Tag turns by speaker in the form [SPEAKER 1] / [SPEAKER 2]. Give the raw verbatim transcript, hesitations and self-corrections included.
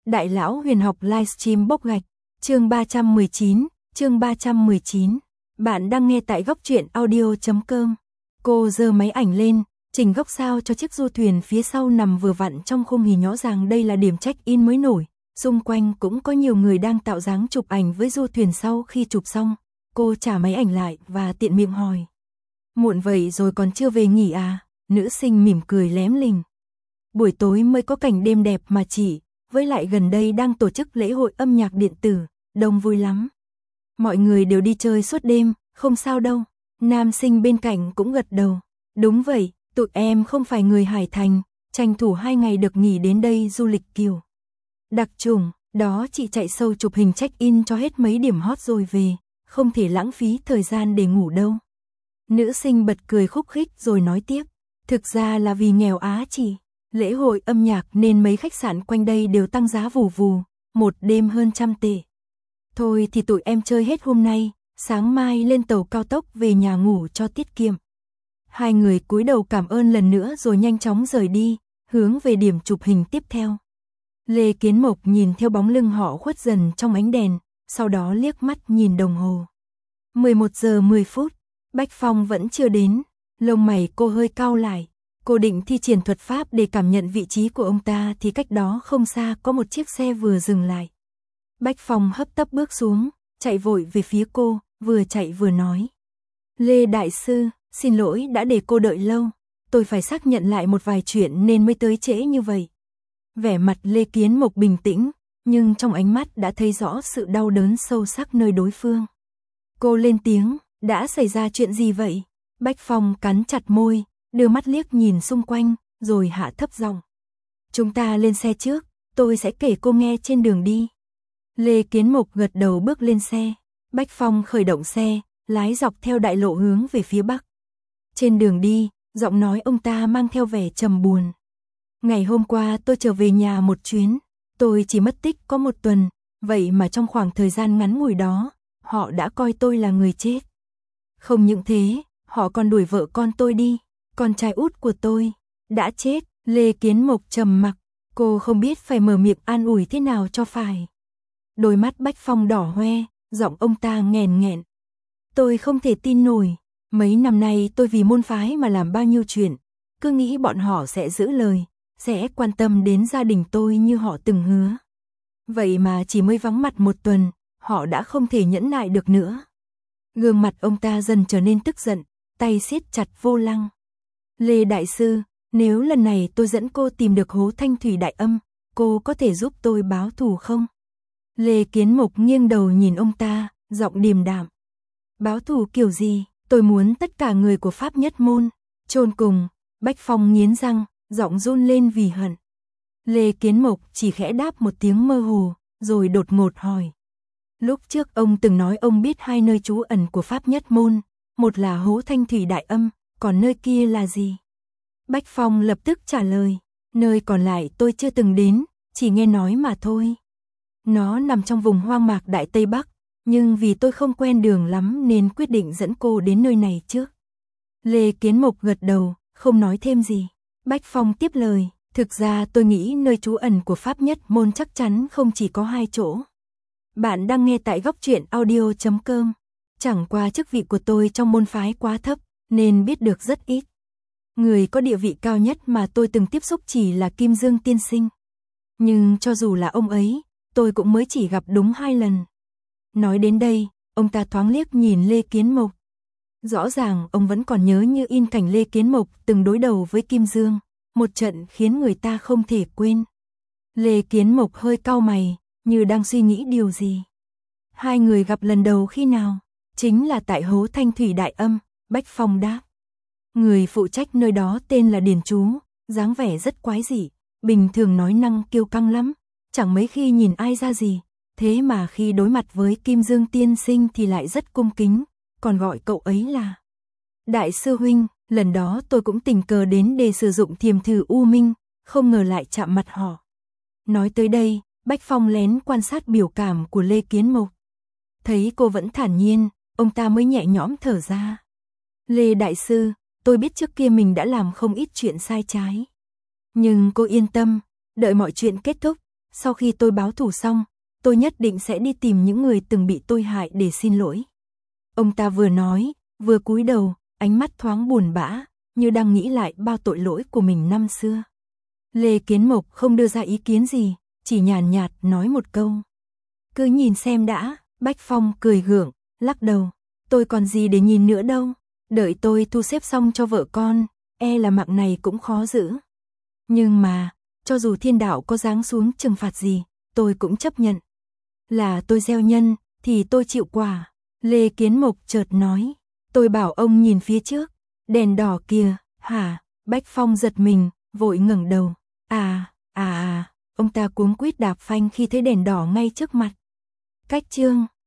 [SPEAKER 1] Đại lão huyền học livestream bốc gạch, chương ba trăm mười chín, chương ba trăm mười chín. Bạn đang nghe tại góc truyện audio chấm com. Cô giơ máy ảnh lên, chỉnh góc sao cho chiếc du thuyền phía sau nằm vừa vặn trong khung hình rõ ràng đây là điểm check-in mới nổi. Xung quanh cũng có nhiều người đang tạo dáng chụp ảnh với du thuyền sau khi chụp xong. Cô trả máy ảnh lại và tiện miệng hỏi. Muộn vậy rồi còn chưa về nghỉ à? Nữ sinh mỉm cười lém lình. Buổi tối mới có cảnh đêm đẹp mà chị, với lại gần đây đang tổ chức lễ hội âm nhạc điện tử, đông vui lắm. Mọi người đều đi chơi suốt đêm, không sao đâu. Nam sinh bên cạnh cũng gật đầu. Đúng vậy, tụi em không phải người Hải Thành, tranh thủ hai ngày được nghỉ đến đây du lịch kiểu đặc trùng, đó chị chạy sâu chụp hình check-in cho hết mấy điểm hot rồi về, không thể lãng phí thời gian để ngủ đâu. Nữ sinh bật cười khúc khích rồi nói tiếp, thực ra là vì nghèo á chị. Lễ hội âm nhạc nên mấy khách sạn quanh đây đều tăng giá vù vù, một đêm hơn trăm tệ. Thôi thì tụi em chơi hết hôm nay, sáng mai lên tàu cao tốc về nhà ngủ cho tiết kiệm. Hai người cúi đầu cảm ơn lần nữa rồi nhanh chóng rời đi, hướng về điểm chụp hình tiếp theo. Lê Kiến Mộc nhìn theo bóng lưng họ khuất dần trong ánh đèn, sau đó liếc mắt nhìn đồng hồ. mười một giờ mười phút, Bách Phong vẫn chưa đến, lông mày cô hơi cau lại. Cô định thi triển thuật pháp để cảm nhận vị trí của ông ta thì cách đó không xa có một chiếc xe vừa dừng lại. Bách Phong hấp tấp bước xuống, chạy vội về phía cô, vừa chạy vừa nói. Lê Đại Sư, xin lỗi đã để cô đợi lâu, tôi phải xác nhận lại một vài chuyện nên mới tới trễ như vậy. Vẻ mặt Lê Kiến Mộc bình tĩnh, nhưng trong ánh mắt đã thấy rõ sự đau đớn sâu sắc nơi đối phương. Cô lên tiếng, đã xảy ra chuyện gì vậy? Bách Phong cắn chặt môi, đưa mắt liếc nhìn xung quanh, rồi hạ thấp giọng. Chúng ta lên xe trước, tôi sẽ kể cô nghe trên đường đi. Lê Kiến Mộc gật đầu bước lên xe. Bách Phong khởi động xe, lái dọc theo đại lộ hướng về phía bắc. Trên đường đi, giọng nói ông ta mang theo vẻ trầm buồn. Ngày hôm qua tôi trở về nhà một chuyến, tôi chỉ mất tích có một tuần, vậy mà trong khoảng thời gian ngắn ngủi đó, họ đã coi tôi là người chết. Không những thế, họ còn đuổi vợ con tôi đi. Con trai út của tôi đã chết. Lê Kiến Mộc trầm mặc, cô không biết phải mở miệng an ủi thế nào cho phải. Đôi mắt Bách Phong đỏ hoe, giọng ông ta nghẹn nghẹn. Tôi không thể tin nổi, mấy năm nay tôi vì môn phái mà làm bao nhiêu chuyện, cứ nghĩ bọn họ sẽ giữ lời, sẽ quan tâm đến gia đình tôi như họ từng hứa. Vậy mà chỉ mới vắng mặt một tuần, họ đã không thể nhẫn nại được nữa. Gương mặt ông ta dần trở nên tức giận, tay siết chặt vô lăng. Lê Đại Sư, nếu lần này tôi dẫn cô tìm được hố Thanh Thủy Đại Âm, cô có thể giúp tôi báo thù không? Lê Kiến Mộc nghiêng đầu nhìn ông ta, giọng điềm đạm. Báo thù kiểu gì? Tôi muốn tất cả người của Pháp Nhất Môn chôn cùng. Bách Phong nghiến răng, giọng run lên vì hận. Lê Kiến Mộc chỉ khẽ đáp một tiếng mơ hồ, rồi đột ngột hỏi. Lúc trước ông từng nói ông biết hai nơi trú ẩn của Pháp Nhất Môn, một là hố Thanh Thủy Đại Âm, còn nơi kia là gì? Bách Phong lập tức trả lời, nơi còn lại tôi chưa từng đến, chỉ nghe nói mà thôi. Nó nằm trong vùng hoang mạc Đại Tây Bắc, nhưng vì tôi không quen đường lắm nên quyết định dẫn cô đến nơi này trước. Lê Kiến Mộc gật đầu, không nói thêm gì. Bách Phong tiếp lời, thực ra tôi nghĩ nơi trú ẩn của Pháp Nhất Môn chắc chắn không chỉ có hai chỗ. Bạn đang nghe tại góc truyện audio chấm com. Chẳng qua chức vị của tôi trong môn phái quá thấp, nên biết được rất ít. Người có địa vị cao nhất mà tôi từng tiếp xúc chỉ là Kim Dương Tiên Sinh. Nhưng cho dù là ông ấy, tôi cũng mới chỉ gặp đúng hai lần. Nói đến đây, ông ta thoáng liếc nhìn Lê Kiến Mộc. Rõ ràng ông vẫn còn nhớ như in cảnh Lê Kiến Mộc từng đối đầu với Kim Dương, một trận khiến người ta không thể quên. Lê Kiến Mộc hơi cau mày, như đang suy nghĩ điều gì. Hai người gặp lần đầu khi nào? Chính là tại hố Thanh Thủy Đại Âm. Bách Phong đáp. Người phụ trách nơi đó tên là Điền Chú, dáng vẻ rất quái dị, bình thường nói năng kiêu căng lắm, chẳng mấy khi nhìn ai ra gì, thế mà khi đối mặt với Kim Dương Tiên Sinh thì lại rất cung kính, còn gọi cậu ấy là Đại Sư Huynh. Lần đó tôi cũng tình cờ đến để sử dụng thiềm thử U Minh, không ngờ lại chạm mặt họ. Nói tới đây, Bách Phong lén quan sát biểu cảm của Lê Kiến Mộc. Thấy cô vẫn thản nhiên, ông ta mới nhẹ nhõm thở ra. Lê Đại Sư, tôi biết trước kia mình đã làm không ít chuyện sai trái. Nhưng cô yên tâm, đợi mọi chuyện kết thúc, Sau khi tôi báo thù xong, tôi nhất định sẽ đi tìm những người từng bị tôi hại để xin lỗi. Ông ta vừa nói, vừa cúi đầu, ánh mắt thoáng buồn bã, như đang nghĩ lại bao tội lỗi của mình năm xưa. Lê Kiến Mộc không đưa ra ý kiến gì, chỉ nhàn nhạt nói một câu. Cứ nhìn xem đã. Bách Phong cười gượng, lắc đầu. Tôi còn gì để nhìn nữa đâu. Đợi tôi thu xếp xong cho vợ con, e là mạng này cũng khó giữ. Nhưng mà, cho dù thiên đạo có giáng xuống trừng phạt gì, tôi cũng chấp nhận. Là tôi gieo nhân, thì tôi chịu quả. Lê Kiến Mộc chợt nói. Tôi bảo ông nhìn phía trước. Đèn đỏ kìa, hả? Bách Phong giật mình, vội ngẩng đầu. À, à à, ông ta cuống quýt đạp phanh khi thấy đèn đỏ ngay trước mặt. Cách chương